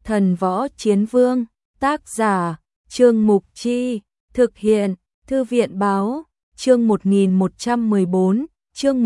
Thần Võ Chiến Vương, tác giả, Trương Mục Chi, thực hiện, Thư viện Báo, chương 1114, chương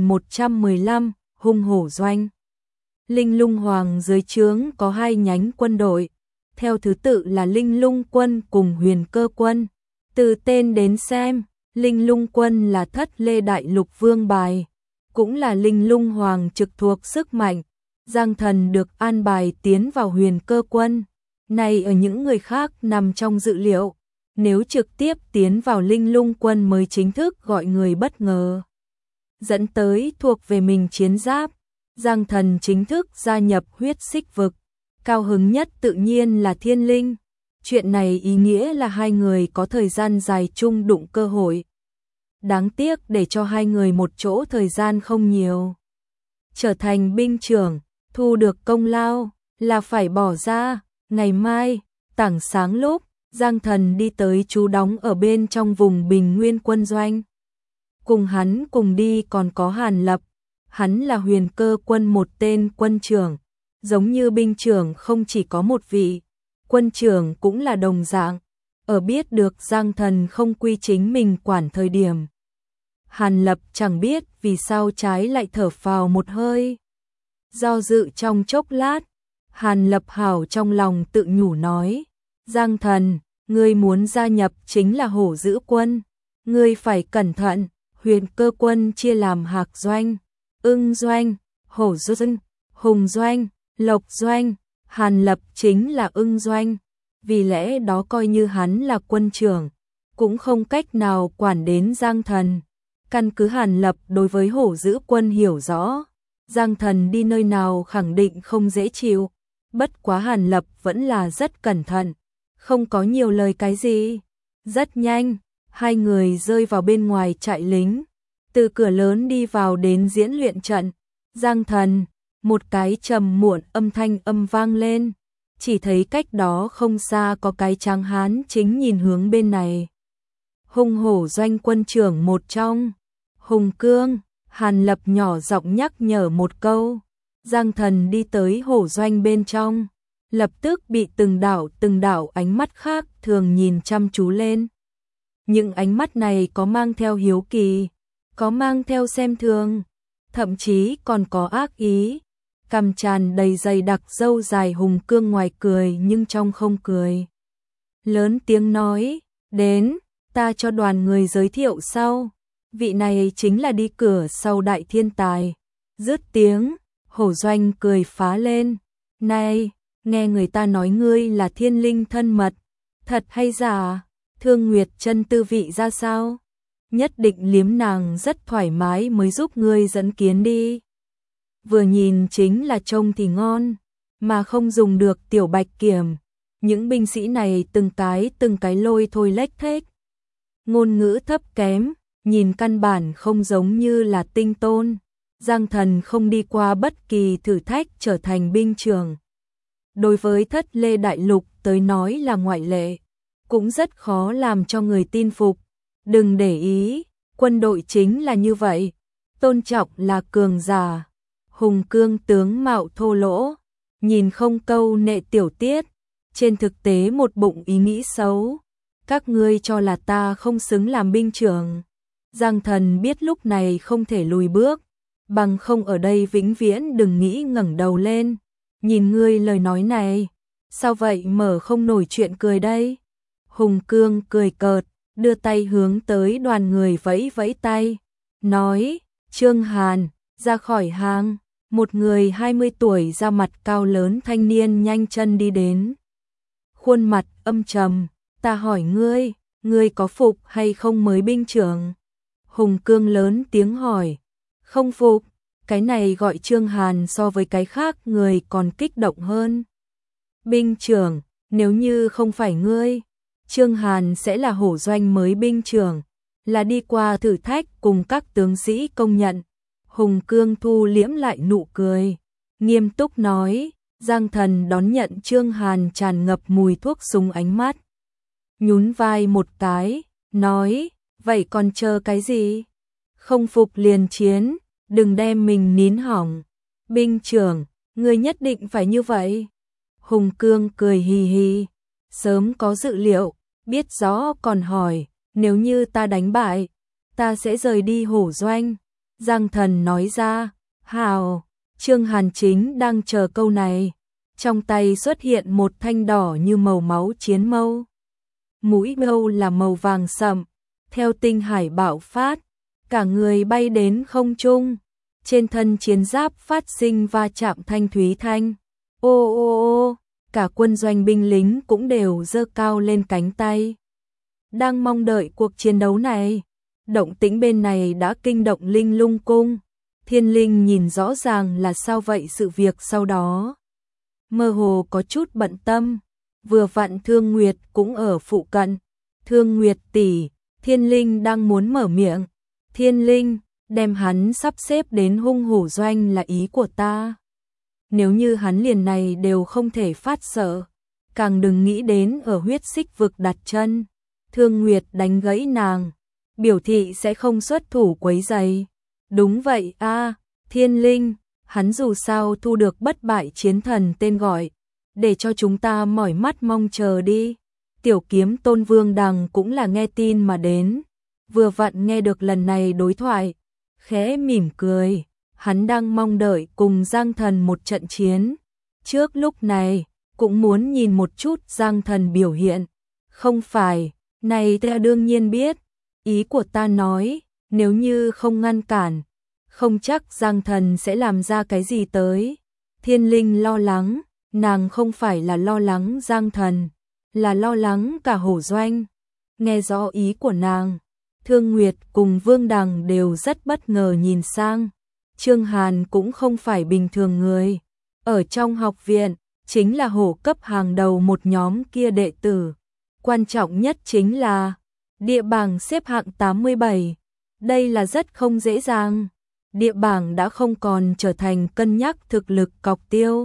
1115, hung hổ doanh. Linh Lung Hoàng dưới trướng có hai nhánh quân đội, theo thứ tự là Linh Lung quân cùng Huyền Cơ quân. Từ tên đến xem, Linh Lung quân là Thất Lê Đại Lục vương bài, cũng là Linh Lung Hoàng trực thuộc sức mạnh. Giang Thần được an bài tiến vào Huyền Cơ quân, này ở những người khác nằm trong dự liệu, nếu trực tiếp tiến vào Linh Lung quân mới chính thức gọi người bất ngờ. Dẫn tới thuộc về mình chiến giáp, Giang Thần chính thức gia nhập huyết xích vực, cao hứng nhất tự nhiên là Thiên Linh. Chuyện này ý nghĩa là hai người có thời gian dài chung đụng cơ hội. Đáng tiếc để cho hai người một chỗ thời gian không nhiều. Trở thành binh trưởng, thu được công lao là phải bỏ ra. Ngày mai, tảng sáng lúc, Giang Thần đi tới trú đóng ở bên trong vùng Bình Nguyên quân doanh. Cùng hắn cùng đi còn có Hàn Lập, hắn là Huyền Cơ quân một tên quân trưởng, giống như binh trưởng không chỉ có một vị, quân trưởng cũng là đồng dạng. Ở biết được Giang Thần không quy chính mình quản thời điểm, Hàn Lập chẳng biết vì sao trái lại thở phào một hơi. Do dự trong chốc lát, Hàn Lập hảo trong lòng tự nhủ nói, Giang Thần, ngươi muốn gia nhập chính là Hổ Dữ quân, ngươi phải cẩn thận. Huyền Cơ quân chia làm Hạc doanh, Ưng doanh, Hổ doanh, Hùng doanh, Lộc doanh. Hàn Lập chính là Ưng doanh, vì lẽ đó coi như hắn là quân trưởng, cũng không cách nào quản đến Giang Thần. Căn cứ Hàn Lập đối với Hổ Dữ quân hiểu rõ, Giang Thần đi nơi nào khẳng định không dễ chịu. Bất quá Hàn Lập vẫn là rất cẩn thận, không có nhiều lời cái gì. Rất nhanh, hai người rơi vào bên ngoài trại lính, từ cửa lớn đi vào đến diễn luyện trận. Giang Thần, một cái trầm muộn âm thanh vang lên, chỉ thấy cách đó không xa có cái tráng hán chính nhìn hướng bên này. Hung hổ doanh quân trưởng một trong, Hùng Cương. Hàn Lập nhỏ giọng nhắc nhở một câu. Giang Thần đi tới hổ doanh bên trong, lập tức bị từng đạo ánh mắt khác thường nhìn chăm chú lên. Những ánh mắt này có mang theo hiếu kỳ, có mang theo xem thường, thậm chí còn có ác ý. Cằm tràn đầy dày đặc râu dài Hùng Cương ngoài cười nhưng trong không cười. Lớn tiếng nói, đến, ta cho đoàn người giới thiệu sau. Vị này chính là đi cửa sau đại thiên tài. Dứt tiếng, hổ doanh cười phá lên. Này, nghe người ta nói ngươi là thiên linh thân mật, thật hay giả? Thương Nguyệt Chân tư vị ra sao? Nhất định liếm nàng rất thoải mái mới giúp ngươi dẫn kiến đi. Vừa nhìn chính là trông thì ngon, mà không dùng được tiểu bạch kiểm. Những binh sĩ này từng cái lôi thôi lếch thếch. Ngôn ngữ thấp kém, nhìn căn bản không giống như là tinh tôn. Giang Thần không đi qua bất kỳ thử thách trở thành binh trưởng. Đối với Thất Lê Đại Lục tới nói là ngoại lệ, cũng rất khó làm cho người tin phục. Đừng để ý, quân đội chính là như vậy, tôn trọng là cường giả. Hùng Cương tướng mạo thô lỗ, nhìn không câu nệ tiểu tiết, trên thực tế một bụng ý nghĩ xấu. Các ngươi cho là ta không xứng làm binh trưởng. Giang Thần biết lúc này không thể lùi bước, bằng không ở đây vĩnh viễn đừng nghĩ ngẩng đầu lên. Nhìn ngươi lời nói này, sao vậy mở không nổi chuyện cười đây? Hùng Cương cười cợt, đưa tay hướng tới đoàn người vẫy vẫy tay, nói, Trương Hàn, ra khỏi hàng. Một người 20 tuổi da mặt cao lớn thanh niên nhanh chân đi đến. Khuôn mặt âm trầm, ta hỏi ngươi có phục hay không mới binh trưởng? Hùng Cương lớn tiếng hỏi, không phục. Cái này gọi Trương Hàn so với cái khác người còn kích động hơn. Binh trưởng, nếu như không phải ngươi, Trương Hàn sẽ là hổ doanh mới binh trưởng, là đi qua thử thách cùng các tướng sĩ công nhận. Hùng Cương thu liễm lại nụ cười, nghiêm túc nói. Giang Thần đón nhận Trương Hàn tràn ngập mùi thuốc súng ánh mắt, nhún vai một cái, nói, vậy còn chờ cái gì? Không phục liền chiến, đừng đem mình nín hỏng. Binh trưởng, ngươi nhất định phải như vậy. Hùng Cương cười hì hì, sớm có dự liệu, biết rõ còn hỏi, nếu như ta đánh bại, ta sẽ rời đi Hổ Doanh. Giang Thần nói ra, hào, Trương Hàn chính đang chờ câu này. Trong tay xuất hiện một thanh đỏ như màu máu chiến mâu. Mũi mâu là màu vàng sậm, theo tinh hải bạo phát, cả người bay đến không trung. Trên thân chiến giáp phát sinh va chạm thanh thúy thanh. Ô ô ô, cả quân doanh binh lính cũng đều giơ cao lên cánh tay. Đang mong đợi cuộc chiến đấu này. Động tĩnh bên này đã kinh động Linh Lung cung. Thiên Linh nhìn rõ ràng là sao vậy, sự việc sau đó mơ hồ có chút bận tâm. Vừa vặn Thương Nguyệt cũng ở phụ cận. Thương Nguyệt tỷ, Thiên Linh đang muốn mở miệng. Thiên Linh, đem hắn sắp xếp đến Hung Hổ Doanh là ý của ta. Nếu như hắn liền này đều không thể phát sợ, càng đừng nghĩ đến ở huyết xích vực đặt chân. Thương Nguyệt đánh gãy nàng, biểu thị sẽ không xuất thủ quấy rầy. Đúng vậy a, Thiên Linh, hắn dù sao thu được bất bại chiến thần tên gọi, để cho chúng ta mỏi mắt mong chờ đi. Tiểu Kiếm Tôn Vương Đằng cũng là nghe tin mà đến, vừa vặn nghe được lần này đối thoại, khẽ mỉm cười, hắn đang mong đợi cùng Giang Thần một trận chiến. Trước lúc này, cũng muốn nhìn một chút Giang Thần biểu hiện. Không phải, này ta đương nhiên biết, ý của ta nói, nếu như không ngăn cản, không chắc Giang Thần sẽ làm ra cái gì tới. Thiên Linh lo lắng, nàng không phải là lo lắng Giang Thần, là lo lắng cả Hổ Doanh. Nghe rõ ý của nàng, Thương Nguyệt cùng Vương Đằng đều rất bất ngờ nhìn sang. Trương Hàn cũng không phải bình thường người. Ở trong học viện, chính là hổ cấp hàng đầu một nhóm kia đệ tử. Quan trọng nhất chính là địa bảng xếp hạng 87. Đây là rất không dễ dàng. Địa bảng đã không còn trở thành cân nhắc thực lực cọc tiêu,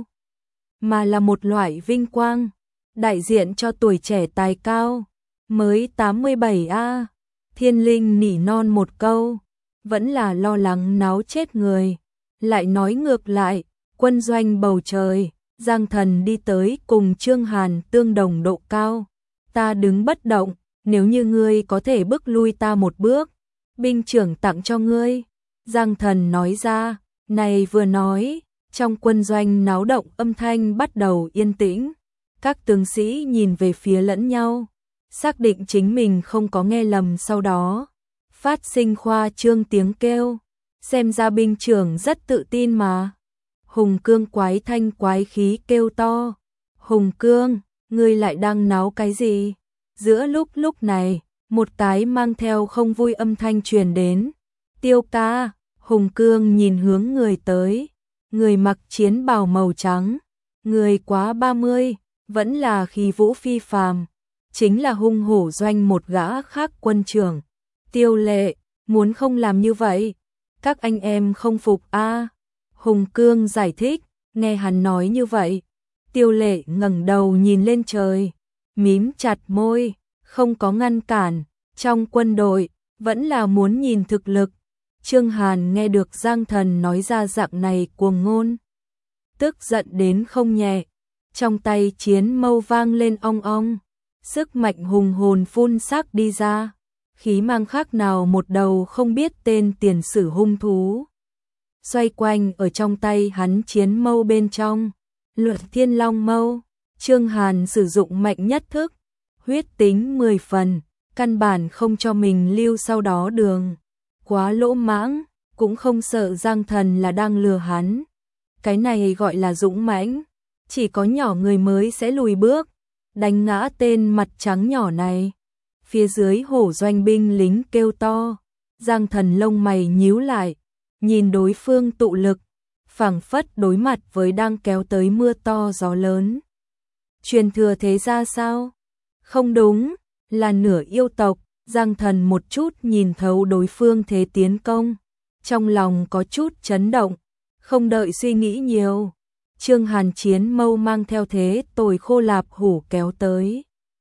mà là một loại vinh quang, đại diện cho tuổi trẻ tài cao. Mới 87 a. Thiên Linh nỉ non một câu, vẫn là lo lắng náo chết người. Lại nói ngược lại, quân doanh bầu trời, Giang Thần đi tới cùng Trương Hàn tương đồng độ cao. Ta đứng bất động, nếu như ngươi có thể bước lui ta một bước, binh trưởng tặng cho ngươi. Giang Thần nói ra, này vừa nói, trong quân doanh náo động âm thanh bắt đầu yên tĩnh. Các tướng sĩ nhìn về phía lẫn nhau, xác định chính mình không có nghe lầm, sau đó phát sinh khoa trương tiếng kêu. Xem ra binh trưởng rất tự tin mà. Hùng Cương quái thanh quái khí kêu to. Hùng Cương, ngươi lại đang náo cái gì? Giữa lúc này, một cái mang theo không vui âm thanh truyền đến. Tiêu ca. Hùng Cương nhìn hướng người tới. Người mặc chiến bào màu trắng. Người quá 30, vẫn là khí vũ phi phàm. Chính là Hung Hổ Doanh một gã khác quân trưởng. Tiêu Lệ, muốn không làm như vậy. Các anh em không phục a. Hùng Cương giải thích, nghe hắn nói như vậy. Tiêu Lệ ngẩng đầu nhìn lên trời, mím chặt môi, không có ngăn cản. Trong quân đội, vẫn là muốn nhìn thực lực. Trương Hàn nghe được Giang Thần nói ra dạng này cuồng ngôn, tức giận đến không nhẹ. Trong tay chiến mâu vang lên ong ong, sức mạnh hùng hồn phun xác đi ra. Khí mang khác nào một đầu không biết tên tiền sử hung thú. Xoay quanh ở trong tay hắn chiến mâu bên trong. Luật Thiên Long mâu, Trương Hàn sử dụng mạnh nhất thức, huyết tính 10 phần, căn bản không cho mình lưu sau đó đường. Quá lỗ mãng, cũng không sợ Giang Thần là đang lừa hắn. Cái này gọi là dũng mãnh, chỉ có nhỏ người mới sẽ lùi bước, đánh ngã tên mặt trắng nhỏ này. Phía dưới Hổ Doanh binh lính kêu to. Giang Thần lông mày nhíu lại, nhìn đối phương tụ lực, phảng phất đối mặt với đang kéo tới mưa to gió lớn. Truyền thừa thế ra sao? Không đúng, là nửa yêu tộc. Giang Thần một chút nhìn thấu đối phương thế tiến công, trong lòng có chút chấn động, không đợi suy nghĩ nhiều. Trương Hàn chiến mâu mang theo thế tồi khô lạp hủ kéo tới.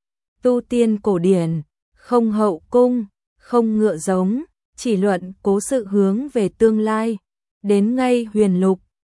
Tu tiên cổ điển, không hậu cung, không ngựa giống, chỉ luận cố sự hướng về tương lai. Đến ngay huyền lục,